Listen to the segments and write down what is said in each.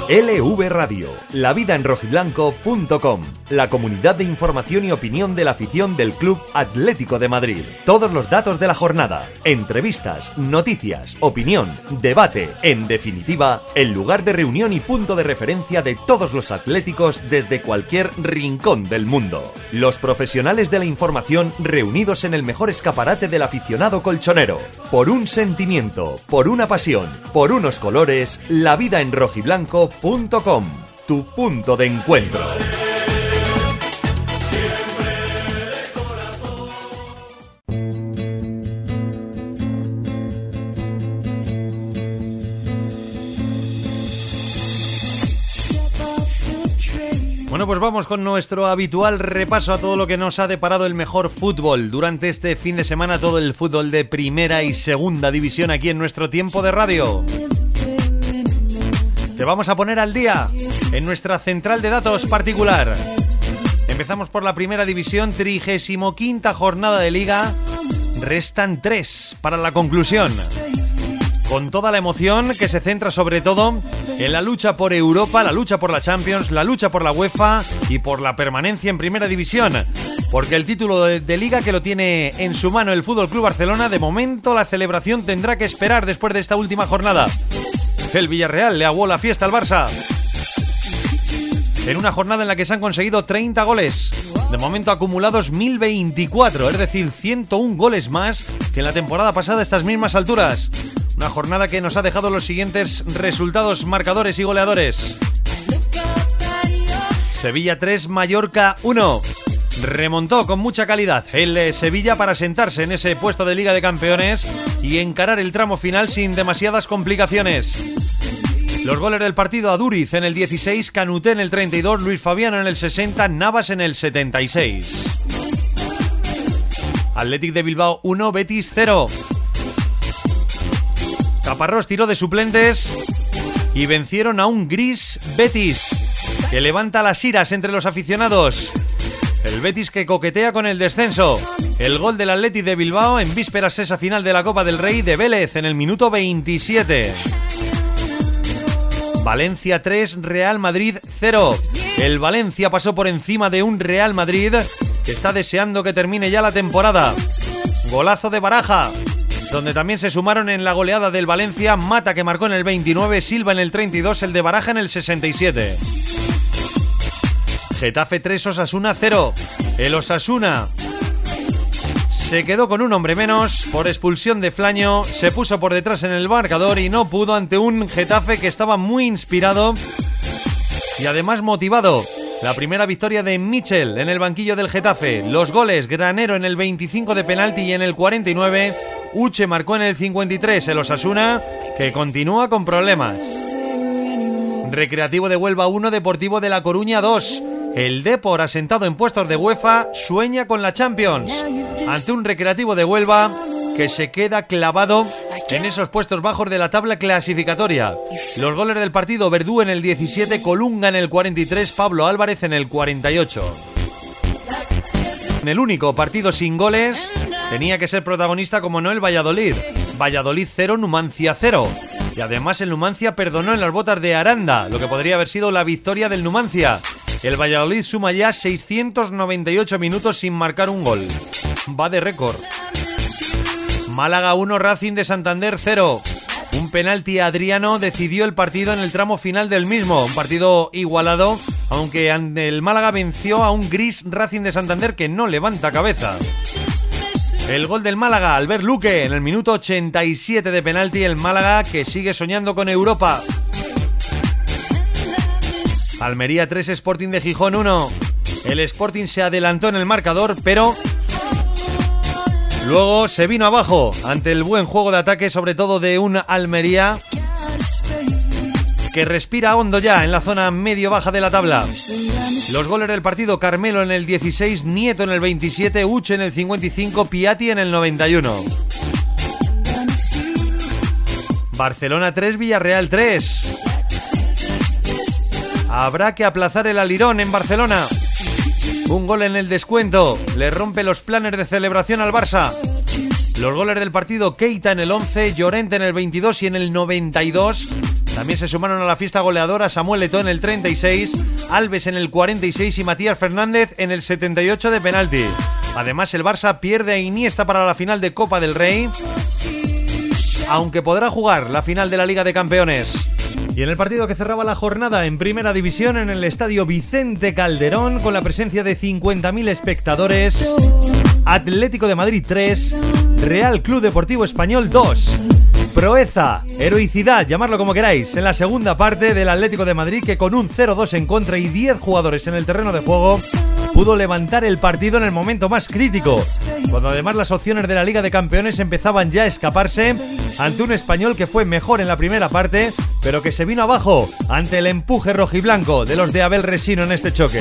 LV Radio, lavidaenrojiblanco.com, la comunidad de información y opinión de la afición del Club Atlético de Madrid. Todos los datos de la jornada, entrevistas, noticias, opinión, debate, en definitiva, el lugar de reunión y punto de referencia de todos los atléticos desde cualquier rincón del mundo. Los profesionales de la información reunidos en el mejor escaparate del aficionado colchonero. Por un sentimiento, por una pasión, por unos colores, lavidaenrojiblanco.com, tu punto de encuentro. Bueno, pues vamos con nuestro habitual repaso a todo lo que nos ha deparado el mejor fútbol durante este fin de semana, todo el fútbol de primera y segunda división aquí en nuestro tiempo de radio. Te vamos a poner al día en nuestra central de datos particular. Empezamos por la primera división, 35ª jornada de Liga. Restan 3 para la conclusión. Con toda la emoción que se centra sobre todo en la lucha por Europa, la lucha por la Champions, la lucha por la UEFA y por la permanencia en primera división. Porque el título de Liga que lo tiene en su mano el FC Barcelona, de momento la celebración tendrá que esperar después de esta última jornada. El Villarreal le aguó la fiesta al Barça en una jornada en la que se han conseguido 30 goles, de momento acumulados 1024, es decir, 101 goles más que en la temporada pasada a estas mismas alturas. Una jornada que nos ha dejado los siguientes resultados, marcadores y goleadores. Sevilla 3, Mallorca 1. Remontó con mucha calidad el Sevilla para sentarse en ese puesto de Liga de Campeones y encarar el tramo final sin demasiadas complicaciones. Los goles del partido: Aduriz en el 16, Canuté en el 32, Luis Fabiano en el 60, Navas en el 76. Athletic de Bilbao 1, Betis 0. Caparrós tiró de suplentes y vencieron a un gris Betis que levanta las iras entre los aficionados. El Betis que coquetea con el descenso. El gol del Athletic de Bilbao en vísperas esa final de la Copa del Rey de Vélez en el minuto 27. Valencia 3, Real Madrid 0. El Valencia pasó por encima de un Real Madrid que está deseando que termine ya la temporada. Golazo de Baraja, donde también se sumaron en la goleada del Valencia Mata, que marcó en el 29, Silva en el 32, el de Baraja en el 67. Getafe 3, Osasuna 0. El Osasuna se quedó con un hombre menos por expulsión de Flaño, se puso por detrás en el marcador y no pudo ante un Getafe que estaba muy inspirado y además motivado. La primera victoria de Michel en el banquillo del Getafe. Los goles: Granero en el 25 de penalti y en el 49 Uche marcó en el 53. El Osasuna que continúa con problemas. Recreativo de Huelva 1, Deportivo de La Coruña 2. El Depor, asentado en puestos de UEFA, sueña con la Champions ante un Recreativo de Huelva que se queda clavado en esos puestos bajos de la tabla clasificatoria. Los goles del partido: Verdú en el 17, Colunga en el 43, Pablo Álvarez en el 48. En el único partido sin goles tenía que ser protagonista, como no, el Valladolid. Valladolid 0, Numancia 0. Y además el Numancia perdonó en las botas de Aranda, lo que podría haber sido la victoria del Numancia. El Valladolid suma ya 698 minutos sin marcar un gol. Va de récord. Málaga 1, Racing de Santander 0. Un penalti Adriano decidió el partido en el tramo final del mismo. Un partido igualado, aunque el Málaga venció a un gris Racing de Santander que no levanta cabeza. El gol del Málaga, Albert Luque, en el minuto 87 de penalti. El Málaga que sigue soñando con Europa. Almería 3, Sporting de Gijón 1. El Sporting se adelantó en el marcador, pero luego se vino abajo ante el buen juego de ataque, sobre todo de un Almería que respira hondo ya en la zona medio-baja de la tabla. Los goles del partido: Carmelo en el 16, Nieto en el 27, Uche en el 55, Piatti en el 91. Barcelona 3, Villarreal 3. Habrá que aplazar el alirón en Barcelona. Un gol en el descuento le rompe los planes de celebración al Barça. Los goles del partido: Keita en el 11, Llorente en el 22 y en el 92 También se sumaron a la fiesta goleadora Samuel Eto'o en el 36, Alves en el 46 y Matías Fernández en el 78 de penalti. Además, el Barça pierde a Iniesta para la final de Copa del Rey, aunque podrá jugar la final de la Liga de Campeones. Y en el partido que cerraba la jornada en Primera División, en el estadio Vicente Calderón, con la presencia de 50.000 espectadores, Atlético de Madrid 3, Real Club Deportivo Español 2. Proeza, heroicidad, llamarlo como queráis, en la segunda parte del Atlético de Madrid, que con un 0-2 en contra y 10 jugadores en el terreno de juego pudo levantar el partido en el momento más crítico, cuando además las opciones de la Liga de Campeones empezaban ya a escaparse ante un Español que fue mejor en la primera parte, pero que se vino abajo ante el empuje rojiblanco de los de Abel Resino en este choque.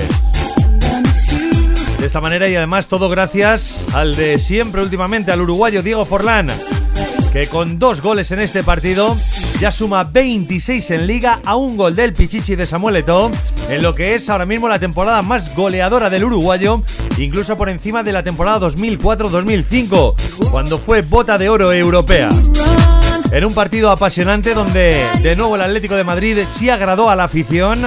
De esta manera, y además todo gracias al de siempre últimamente, al uruguayo Diego Forlán, que con 2 goles en este partido ya suma 26 en Liga, a un gol del Pichichi de Samuel Eto'o, en lo que es ahora mismo la temporada más goleadora del uruguayo, incluso por encima de la temporada 2004-2005, cuando fue bota de oro europea. En un partido apasionante donde de nuevo el Atlético de Madrid sí agradó a la afición,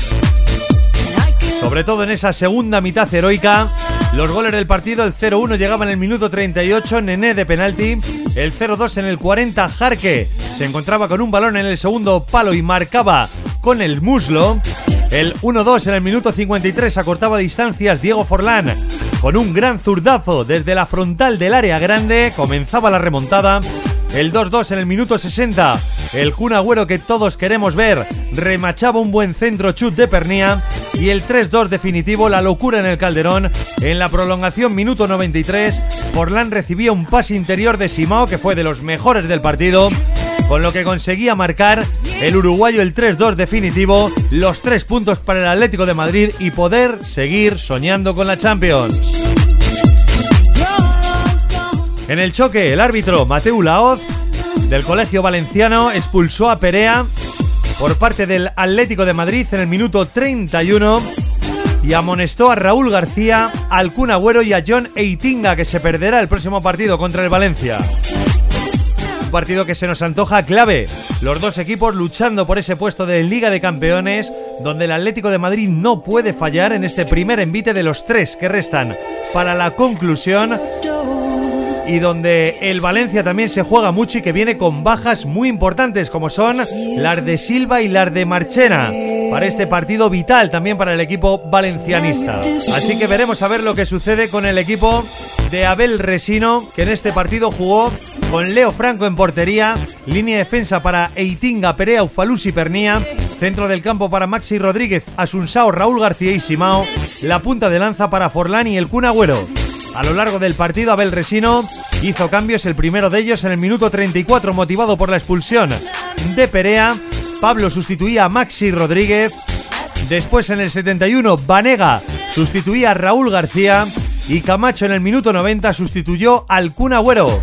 sobre todo en esa segunda mitad heroica. Los goles del partido: el 0-1 llegaba en el minuto 38, Nené de penalti; el 0-2 en el 40, Jarque se encontraba con un balón en el segundo palo y marcaba con el muslo; el 1-2 en el minuto 53, acortaba distancias Diego Forlán con un gran zurdazo desde la frontal del área grande, comenzaba la remontada; el 2-2 en el minuto 60, el Kun Agüero que todos queremos ver remachaba un buen centro chut de Pernía; y el 3-2 definitivo, la locura en el Calderón. En la prolongación, minuto 93, Forlán recibía un pase interior de Simao, que fue de los mejores del partido, con lo que conseguía marcar el uruguayo el 3-2 definitivo, los 3 puntos para el Atlético de Madrid y poder seguir soñando con la Champions. En el choque, el árbitro Mateu Laoz, del Colegio Valenciano, expulsó a Perea por parte del Atlético de Madrid en el minuto 31 y amonestó a Raúl García, al Kun Agüero y a John Eitinga, que se perderá el próximo partido contra el Valencia. Un partido que se nos antoja clave, los dos equipos luchando por ese puesto de Liga de Campeones, donde el Atlético de Madrid no puede fallar en este primer envite de los 3 que restan para la conclusión, y donde el Valencia también se juega mucho y que viene con bajas muy importantes, como son las de Silva y las de Marchena, para este partido vital también para el equipo valencianista. Así que veremos a ver lo que sucede con el equipo de Abel Resino, que en este partido jugó con Leo Franco en portería, línea de defensa para Eitinga, Perea, Ufalus y Pernía, centro del campo para Maxi Rodríguez, Asunsao, Raúl García y Simao, la punta de lanza para Forlán y el Kun Agüero. A lo largo del partido, Abel Resino hizo cambios, el primero de ellos en el minuto 34, motivado por la expulsión de Perea. Pablo sustituía a Maxi Rodríguez. Después, en el 71, Banega sustituía a Raúl García y Camacho en el minuto 90 sustituyó al Kun Agüero.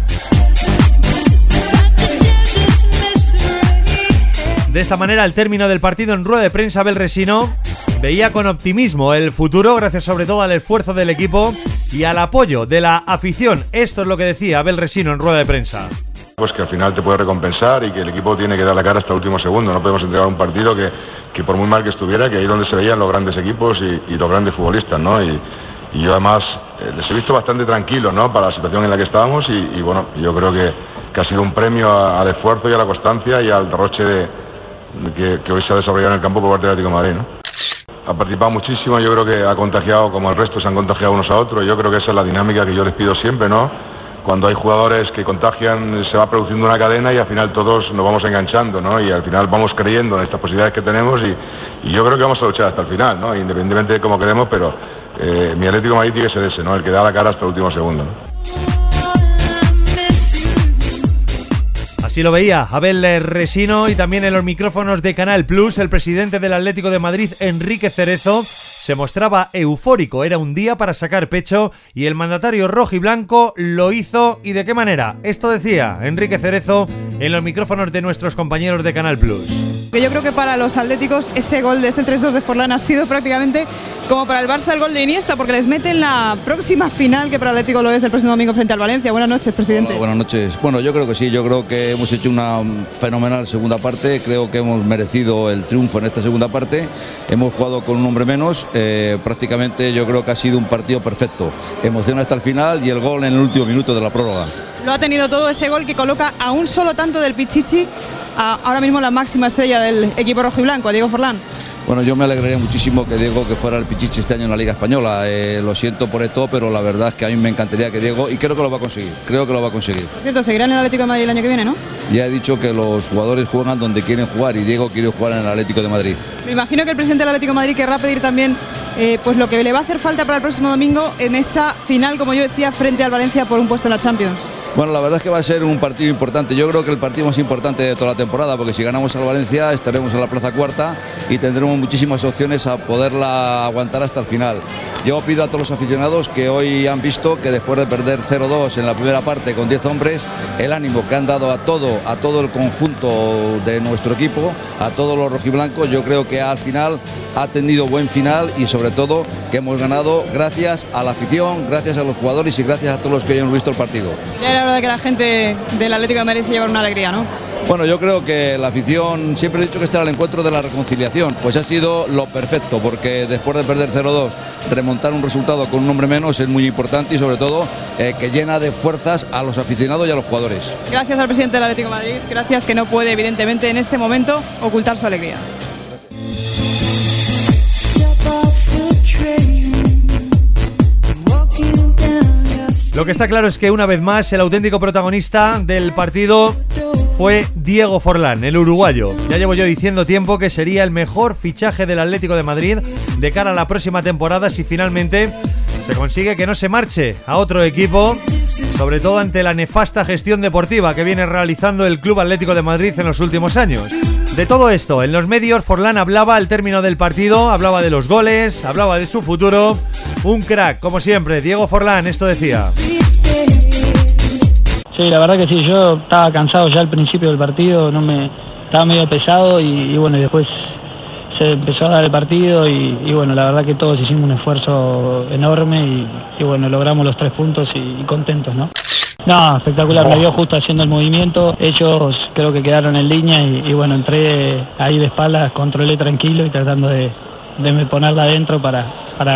De esta manera, al término del partido, en rueda de prensa, Abel Resino veía con optimismo el futuro, gracias sobre todo al esfuerzo del equipo y al apoyo de la afición. Esto es lo que decía Abel Resino en rueda de prensa. Pues que al final te puede recompensar y que el equipo tiene que dar la cara hasta el último segundo. No podemos entregar un partido que por muy mal que estuviera, que ahí es donde se veían los grandes equipos y los grandes futbolistas, ¿no? Y yo además les he visto bastante tranquilos, ¿no?, para la situación en la que estábamos y bueno, yo creo que ha sido un premio al esfuerzo y a la constancia y al derroche que hoy se ha desarrollado en el campo por parte del Atlético de Madrid, ¿no? Ha participado muchísimo, yo creo que ha contagiado, como el resto se han contagiado unos a otros. Yo creo que esa es la dinámica que yo les pido siempre, ¿no? Cuando hay jugadores que contagian, se va produciendo una cadena y al final todos nos vamos enganchando, ¿no? Y al final vamos creyendo en estas posibilidades que tenemos y yo creo que vamos a luchar hasta el final, ¿no? Independientemente de cómo queremos, pero mi Atlético de Madrid tiene que ser ese, ¿no? El que da la cara hasta el último segundo, ¿no? Así lo veía Abel Resino, y también en los micrófonos de Canal Plus el presidente del Atlético de Madrid, Enrique Cerezo, se mostraba eufórico, era un día para sacar pecho y el mandatario rojiblanco lo hizo. ¿Y de qué manera? Esto decía Enrique Cerezo en los micrófonos de nuestros compañeros de Canal Plus. Yo creo que para los atléticos ese gol de ese 3-2 de Forlán ha sido prácticamente como para el Barça el gol de Iniesta, porque les mete en la próxima final, que para el Atlético lo es el próximo domingo frente al Valencia. Buenas noches, presidente. Hola, buenas noches. Bueno, yo creo que sí, yo creo que hemos hecho una fenomenal segunda parte, creo que hemos merecido el triunfo en esta segunda parte, hemos jugado con un hombre menos, prácticamente yo creo que ha sido un partido perfecto, emoción hasta el final y el gol en el último minuto de la prórroga. Lo ha tenido todo ese gol que coloca a un solo tanto del Pichichi, ahora mismo la máxima estrella del equipo rojiblanco, a Diego Forlán. Bueno, yo me alegraría muchísimo que Diego que fuera el Pichichi este año en la Liga Española. Lo siento por esto, pero la verdad es que a mí me encantaría que Diego, y creo que lo va a conseguir, Por cierto, seguirá en el Atlético de Madrid el año que viene, ¿no? Ya he dicho que los jugadores juegan donde quieren jugar y Diego quiere jugar en el Atlético de Madrid. Me imagino que el presidente del Atlético de Madrid querrá pedir también pues lo que le va a hacer falta para el próximo domingo en esa final, como yo decía, frente al Valencia por un puesto en la Champions. Bueno, la verdad es que va a ser un partido importante. Yo creo que el partido más importante de toda la temporada, porque si ganamos al Valencia estaremos en la plaza cuarta y tendremos muchísimas opciones a poderla aguantar hasta el final. Yo pido a todos los aficionados que hoy han visto que después de perder 0-2 en la primera parte con 10 hombres, el ánimo que han dado a todo el conjunto de nuestro equipo, a todos los rojiblancos, yo creo que al final ha tenido buen final y sobre todo que hemos ganado gracias a la afición, gracias a los jugadores y gracias a todos los que hayan visto el partido. Ya era hora de que la gente del Atlético de Madrid se llevara una alegría, ¿no? Bueno, yo creo que la afición, siempre he dicho que está al encuentro de la reconciliación, pues ha sido lo perfecto, porque después de perder 0-2, remontar un resultado con un hombre menos es muy importante y sobre todo que llena de fuerzas a los aficionados y a los jugadores. Gracias al presidente del Atlético de Madrid, gracias, que no puede evidentemente en este momento ocultar su alegría. Lo que está claro es que una vez más el auténtico protagonista del partido fue Diego Forlán, el uruguayo. Ya llevo yo diciendo tiempo que sería el mejor fichaje del Atlético de Madrid de cara a la próxima temporada si finalmente se consigue que no se marche a otro equipo, sobre todo ante la nefasta gestión deportiva que viene realizando el Club Atlético de Madrid en los últimos años. De todo esto, en los medios, Forlán hablaba al término del partido, hablaba de los goles, hablaba de su futuro. Un crack, como siempre, Diego Forlán, esto decía. Sí, la verdad que sí, yo estaba cansado ya al principio del partido, estaba medio pesado y bueno, y después se empezó a dar el partido y bueno, la verdad que todos hicimos un esfuerzo enorme y bueno, logramos los 3 puntos y contentos, ¿no? No, espectacular, me vio justo haciendo el movimiento, ellos creo que quedaron en línea y bueno, entré ahí de espaldas, controlé tranquilo y tratando de ponerla adentro para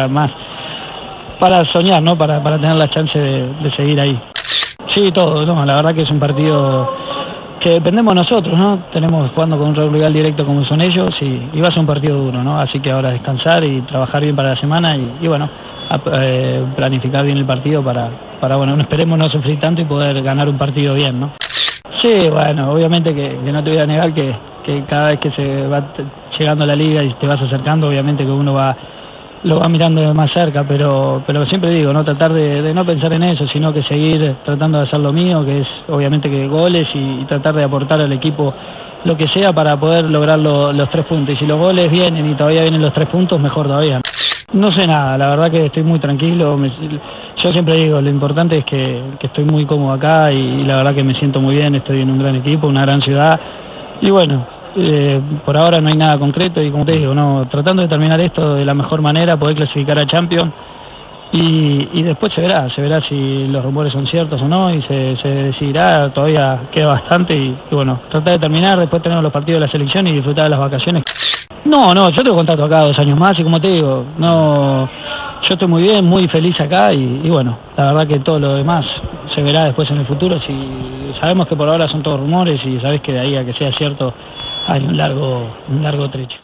soñar, ¿no? Para tener la chance de seguir ahí. Sí, todo, no, la verdad que es un partido que dependemos nosotros, ¿no? Tenemos jugando con un rival directo como son ellos y va a ser un partido duro, ¿no? Así que ahora descansar y trabajar bien para la semana y bueno, planificar bien el partido para bueno, esperemos no sufrir tanto y poder ganar un partido bien, ¿no? Sí, bueno, obviamente que no te voy a negar que cada vez que se va llegando a la liga y te vas acercando, obviamente que uno lo va mirando de más cerca, pero siempre digo, no tratar de no pensar en eso, sino que seguir tratando de hacer lo mío, que es obviamente que goles y tratar de aportar al equipo lo que sea para poder lograr los 3 puntos. Y si los goles vienen y todavía vienen los 3 puntos, mejor todavía. No sé nada, la verdad que estoy muy tranquilo. Yo siempre digo, lo importante es que estoy muy cómodo acá y la verdad que me siento muy bien, estoy en un gran equipo, una gran ciudad y bueno, por ahora no hay nada concreto y como te digo, no, tratando de terminar esto de la mejor manera, poder clasificar a Champions y después se verá si los rumores son ciertos o no y se decidirá, todavía queda bastante y bueno, tratar de terminar, después tenemos los partidos de la selección y disfrutar de las vacaciones. No, yo tengo contrato acá 2 años más y como te digo, yo estoy muy bien, muy feliz acá y bueno, la verdad que todo lo demás se verá después en el futuro. Si sabemos que por ahora son todos rumores y sabes que de ahí a que sea cierto hay un largo trecho.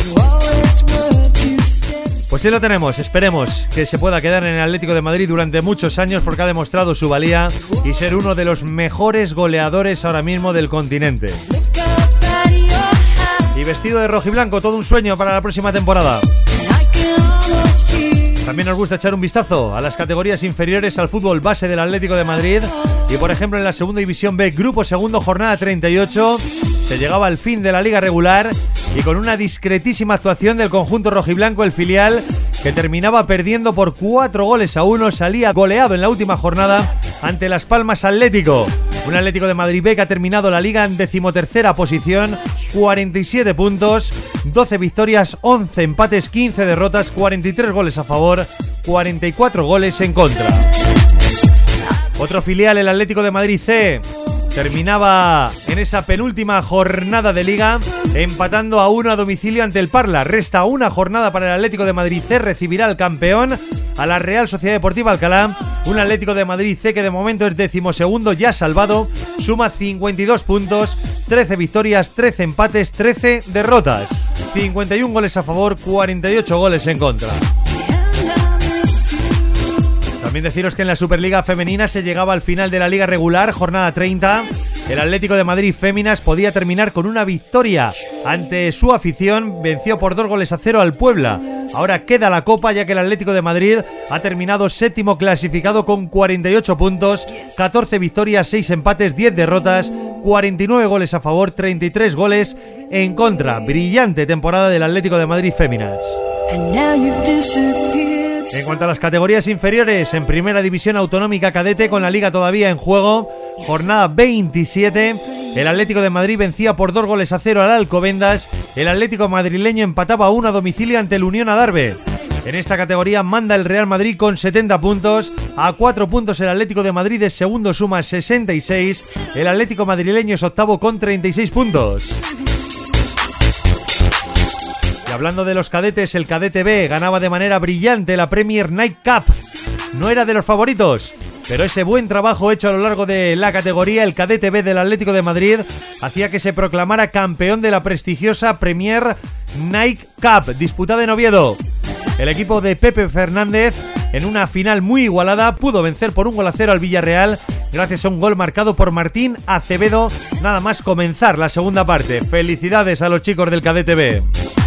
Pues sí lo tenemos, esperemos que se pueda quedar en el Atlético de Madrid durante muchos años porque ha demostrado su valía y ser uno de los mejores goleadores ahora mismo del continente. Y vestido de rojiblanco, todo un sueño para la próxima temporada. También nos gusta echar un vistazo a las categorías inferiores al fútbol base del Atlético de Madrid. Y por ejemplo en la segunda división B, grupo segundo, jornada 38, se llegaba al fin de la liga regular y con una discretísima actuación del conjunto rojiblanco, el filial que terminaba perdiendo por 4-1, salía goleado en la última jornada ante Las Palmas Atlético. Un Atlético de Madrid B que ha terminado la liga en 13ª posición, 47 puntos, 12 victorias, 11 empates, 15 derrotas, 43 goles a favor, 44 goles en contra. Otro filial, el Atlético de Madrid C, terminaba en esa penúltima jornada de liga empatando a 1 a domicilio ante el Parla. Resta una jornada para el Atlético de Madrid C, recibirá al campeón, a la Real Sociedad Deportiva Alcalá. Un Atlético de Madrid C que de momento es 12º, ya salvado, suma 52 puntos, 13 victorias, 13 empates, 13 derrotas, 51 goles a favor, 48 goles en contra. También deciros que en la Superliga Femenina se llegaba al final de la liga regular, jornada 30. El Atlético de Madrid Féminas podía terminar con una victoria ante su afición, venció por 2-0 al Puebla. Ahora queda la Copa, ya que el Atlético de Madrid ha terminado 7º clasificado con 48 puntos, 14 victorias, 6 empates, 10 derrotas, 49 goles a favor, 33 goles en contra. Brillante temporada del Atlético de Madrid Féminas. En cuanto a las categorías inferiores, en Primera División Autonómica Cadete, con la Liga todavía en juego, jornada 27, el Atlético de Madrid vencía por 2-0 al Alcobendas, el Atlético madrileño empataba a 1 a domicilio ante el Unión Adarve. En esta categoría manda el Real Madrid con 70 puntos, a 4 puntos el Atlético de Madrid es segundo, suma 66, el Atlético madrileño es octavo con 36 puntos. Y hablando de los cadetes, el Cadete B ganaba de manera brillante la Premier Night Cup. No era de los favoritos, pero ese buen trabajo hecho a lo largo de la categoría, el Cadete B del Atlético de Madrid, hacía que se proclamara campeón de la prestigiosa Premier Night Cup, disputada en Oviedo. El equipo de Pepe Fernández, en una final muy igualada, pudo vencer por 1-0 al Villarreal, gracias a un gol marcado por Martín Acevedo, nada más comenzar la segunda parte. Felicidades a los chicos del Cadete B.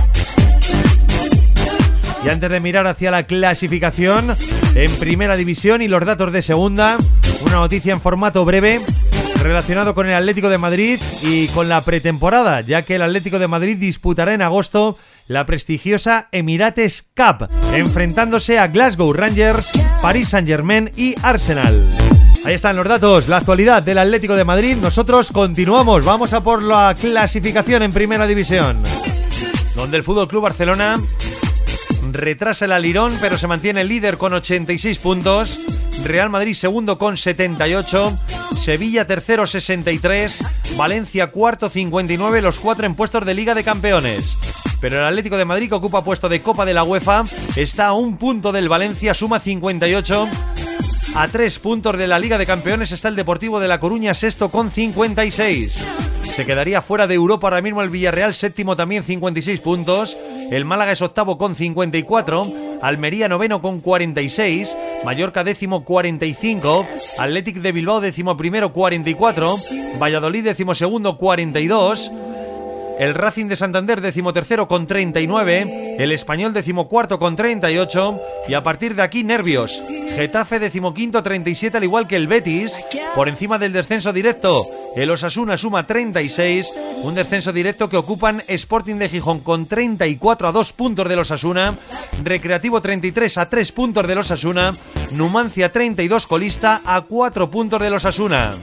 Y antes de mirar hacia la clasificación en Primera División y los datos de Segunda, una noticia en formato breve relacionado con el Atlético de Madrid y con la pretemporada, ya que el Atlético de Madrid disputará en agosto la prestigiosa Emirates Cup, enfrentándose a Glasgow Rangers, Paris Saint-Germain y Arsenal. Ahí están los datos, la actualidad del Atlético de Madrid. Nosotros continuamos, vamos a por la clasificación en Primera División, donde el FC Barcelona retrasa el alirón, pero se mantiene líder con 86 puntos. Real Madrid segundo con 78, Sevilla tercero 63, Valencia cuarto 59, los 4 en puestos de Liga de Campeones. Pero el Atlético de Madrid, que ocupa puesto de Copa de la UEFA, está a 1 punto del Valencia, suma 58. A 3 puntos de la Liga de Campeones está el Deportivo de La Coruña, sexto con 56. Se quedaría fuera de Europa ahora mismo el Villarreal, séptimo también 56 puntos. El Málaga es octavo con 54. Almería noveno con 46. Mallorca décimo 45. Athletic de Bilbao décimo primero 44. Valladolid décimo segundo 42. El Racing de Santander decimotercero con 39, el Español decimocuarto con 38 y a partir de aquí nervios. Getafe decimoquinto 37 al igual que el Betis, por encima del descenso directo. El Osasuna suma 36, un descenso directo que ocupan Sporting de Gijón con 34 a 2 puntos del Osasuna, Recreativo 33 a 3 puntos del Osasuna, Numancia 32 colista a 4 puntos del Osasuna.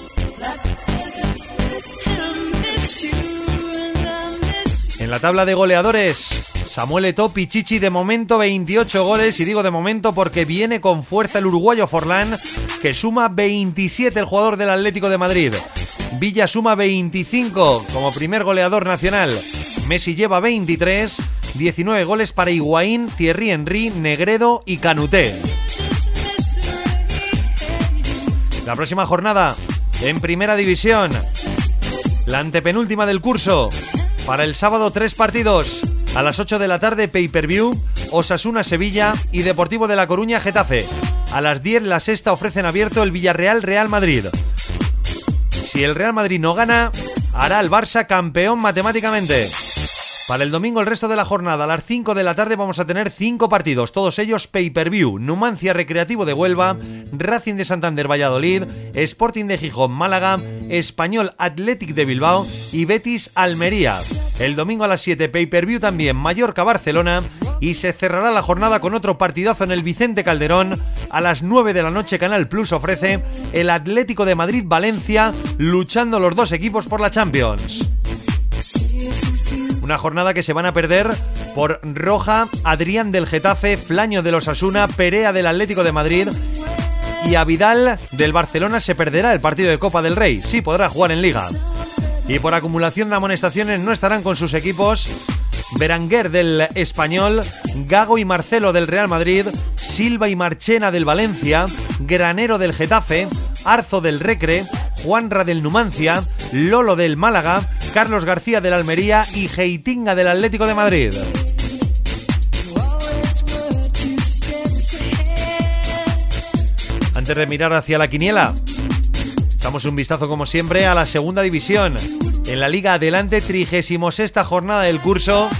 En la tabla de goleadores, Samuel Eto'o Pichichi de momento 28 goles, y digo de momento porque viene con fuerza el uruguayo Forlán, que suma 27 el jugador del Atlético de Madrid. Villa suma 25 como primer goleador nacional. Messi lleva 23, 19 goles para Higuaín, Thierry Henry, Negredo y Canuté. La próxima jornada en Primera División, la antepenúltima del curso. Para el sábado 3 partidos, a las 8 de la tarde pay-per-view, Osasuna-Sevilla y Deportivo de La Coruña-Getafe. A las 10 la sexta ofrecen abierto el Villarreal-Real Madrid. Si el Real Madrid no gana, hará al Barça campeón matemáticamente. Para el domingo el resto de la jornada, a las 5 de la tarde vamos a tener 5 partidos, todos ellos pay-per-view. Numancia Recreativo de Huelva, Racing de Santander Valladolid, Sporting de Gijón Málaga, Español Athletic de Bilbao y Betis Almería. El domingo a las 7 pay-per-view también Mallorca Barcelona y se cerrará la jornada con otro partidazo en el Vicente Calderón. A las 9 de la noche Canal Plus ofrece el Atlético de Madrid-Valencia, luchando los dos equipos por la Champions. Una jornada que se van a perder por Roja, Adrián del Getafe, Flaño del Osasuna, Perea del Atlético de Madrid y Abidal del Barcelona. Se perderá el partido de Copa del Rey, sí podrá jugar en Liga. Y por acumulación de amonestaciones no estarán con sus equipos Berenguer del Español, Gago y Marcelo del Real Madrid, Silva y Marchena del Valencia, Granero del Getafe, Arzo del Recre, Juanra del Numancia, Lolo del Málaga, Carlos García del Almería y Heitinga del Atlético de Madrid. Antes de mirar hacia la quiniela, damos un vistazo como siempre a la segunda división. En la Liga Adelante, 36ª jornada del curso,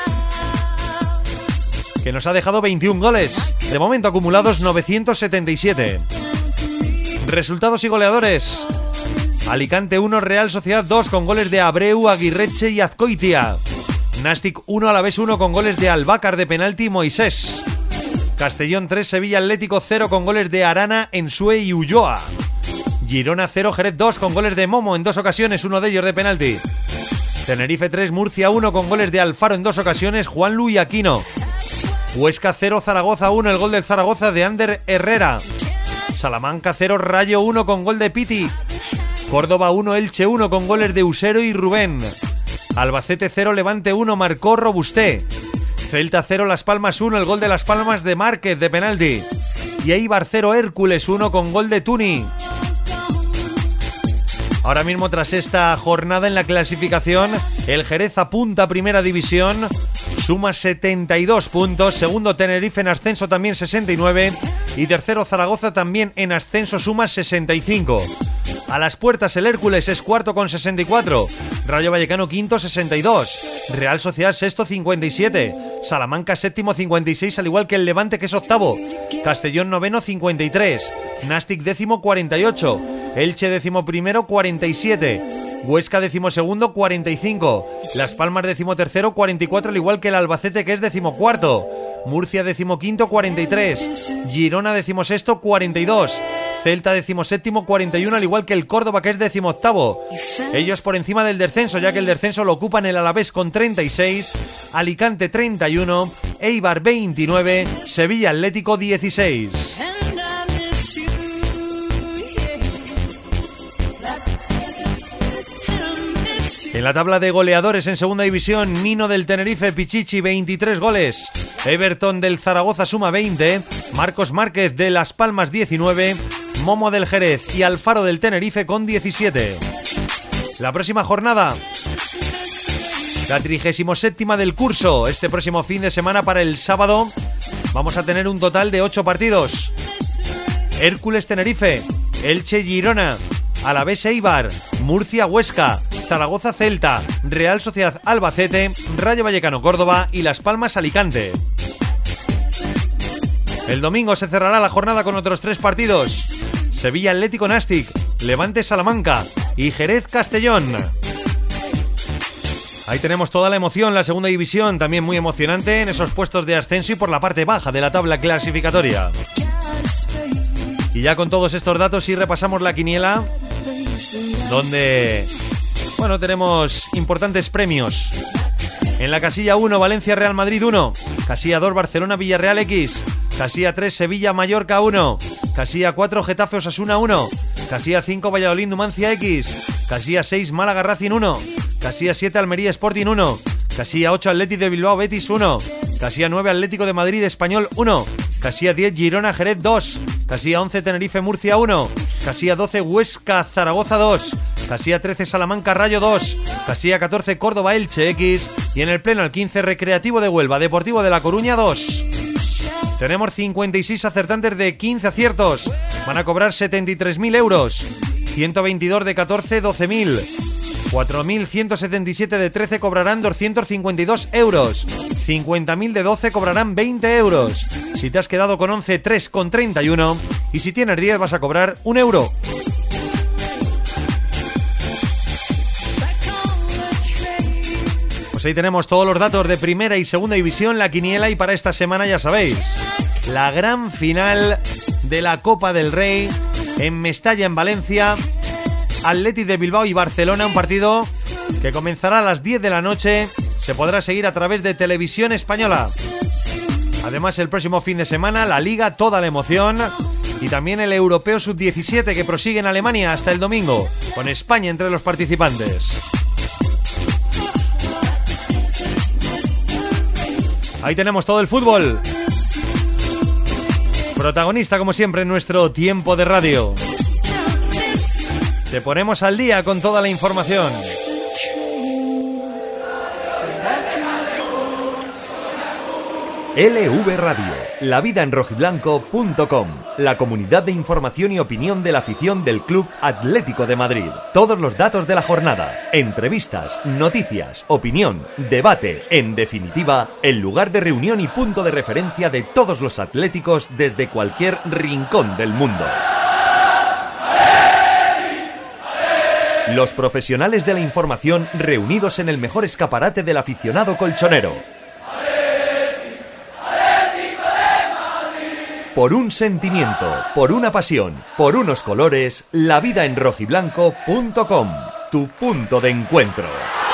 que nos ha dejado 21 goles. De momento acumulados 977. Resultados y goleadores. Alicante 1, Real Sociedad 2 con goles de Abreu, Aguirreche y Azcoitia. Nastic 1, Alavés 1 con goles de Albácar de penalti y Moisés. Castellón 3, Sevilla Atlético 0 con goles de Arana, Ensue y Ulloa. Girona 0, Jerez 2 con goles de Momo en 2 ocasiones, uno de ellos de penalti. Tenerife 3, Murcia 1 con goles de Alfaro en 2 ocasiones, Juanlu y Aquino. Huesca 0, Zaragoza 1, el gol del Zaragoza de Ander Herrera. Salamanca 0, Rayo 1 con gol de Piti. Córdoba 1, Elche 1 con goles de Usero y Rubén. Albacete 0, Levante 1, marcó Robusté. Celta 0, Las Palmas 1, el gol de Las Palmas de Márquez de penalti. Y Eibar 0, Hércules 1 con gol de Tuni. Ahora mismo, tras esta jornada en la clasificación, el Jerez apunta a Primera División, suma 72 puntos, segundo Tenerife en ascenso también 69 y tercero Zaragoza también en ascenso, suma 65. A las puertas el Hércules es cuarto con 64, Rayo Vallecano quinto 62, Real Sociedad sexto 57, Salamanca séptimo 56 al igual que el Levante que es octavo, Castellón noveno 53, Nastic décimo 48, Elche décimo primero 47, Huesca décimo segundo 45, Las Palmas décimo tercero 44 al igual que el Albacete que es décimo cuarto, Murcia décimo quinto 43, Girona décimo sexto 42, Celta decimoséptimo 41 al igual que el Córdoba que es decimoctavo. Ellos por encima del descenso, ya que el descenso lo ocupan el Alavés con 36, Alicante 31, Eibar 29, Sevilla Atlético 16. En la tabla de goleadores en segunda división, Nino del Tenerife Pichichi 23 goles, Everton del Zaragoza suma 20, Marcos Márquez de Las Palmas 19, Momo del Jerez y Alfaro del Tenerife con 17. La próxima jornada, la 37ª del curso. Este próximo fin de semana para el sábado vamos a tener un total de 8 partidos. Hércules Tenerife, Elche Girona, Alavés Eibar, Murcia Huesca, Zaragoza Celta, Real Sociedad Albacete, Rayo Vallecano Córdoba y Las Palmas Alicante. El domingo se cerrará la jornada con otros 3 partidos. Sevilla Atlético Nastic, Levante Salamanca y Jerez Castellón. Ahí tenemos toda la emoción, la segunda división también muy emocionante en esos puestos de ascenso y por la parte baja de la tabla clasificatoria. Y ya con todos estos datos sí repasamos la quiniela, donde, bueno, tenemos importantes premios. En la casilla 1, Valencia Real Madrid 1, casilla 2, Barcelona Villarreal X, casilla 3, Sevilla Mallorca 1, casilla 4, Getafe Osasuna 1, casilla 5, Valladolid Numancia X, casilla 6, Málaga Racing 1, casilla 7, Almería Sporting 1, casilla 8, Athletic de Bilbao Betis 1, casilla 9, Atlético de Madrid Español 1, casilla 10, Girona Jerez 2, casilla 11, Tenerife Murcia 1, casilla 12, Huesca Zaragoza 2, casilla 13, Salamanca Rayo 2, casilla 14, Córdoba Elche X y en el pleno el 15, Recreativo de Huelva Deportivo de La Coruña 2. Tenemos 56 acertantes de 15 aciertos, van a cobrar 73.000 euros, 122 de 14, 12.000, 4.177 de 13 cobrarán 252 euros, 50.000 de 12 cobrarán 20 euros, si te has quedado con 11, 3,31 y si tienes 10 vas a cobrar 1 euro. Pues Pues ahí tenemos todos los datos de primera y segunda división, la quiniela, y para esta semana ya sabéis, la gran final de la Copa del Rey en Mestalla, en Valencia, Athletic de Bilbao y Barcelona, un partido que comenzará a las 10 de la noche, se podrá seguir a través de Televisión Española. Además, el próximo fin de semana, la Liga, toda la emoción, y también el Europeo Sub-17 que prosigue en Alemania hasta el domingo, con España entre los participantes. Ahí tenemos todo el fútbol. Protagonista, como siempre, en nuestro tiempo de radio. Te ponemos al día con toda la información. LV Radio, lavidaenrojiblanco.com, la comunidad de información y opinión de la afición del Club Atlético de Madrid. Todos los datos de la jornada, entrevistas, noticias, opinión, debate, en definitiva, el lugar de reunión y punto de referencia de todos los atléticos desde cualquier rincón del mundo. Los profesionales de la información reunidos en el mejor escaparate del aficionado colchonero. Por un sentimiento, por una pasión, por unos colores, lavidaenrojiblanco.com, tu punto de encuentro.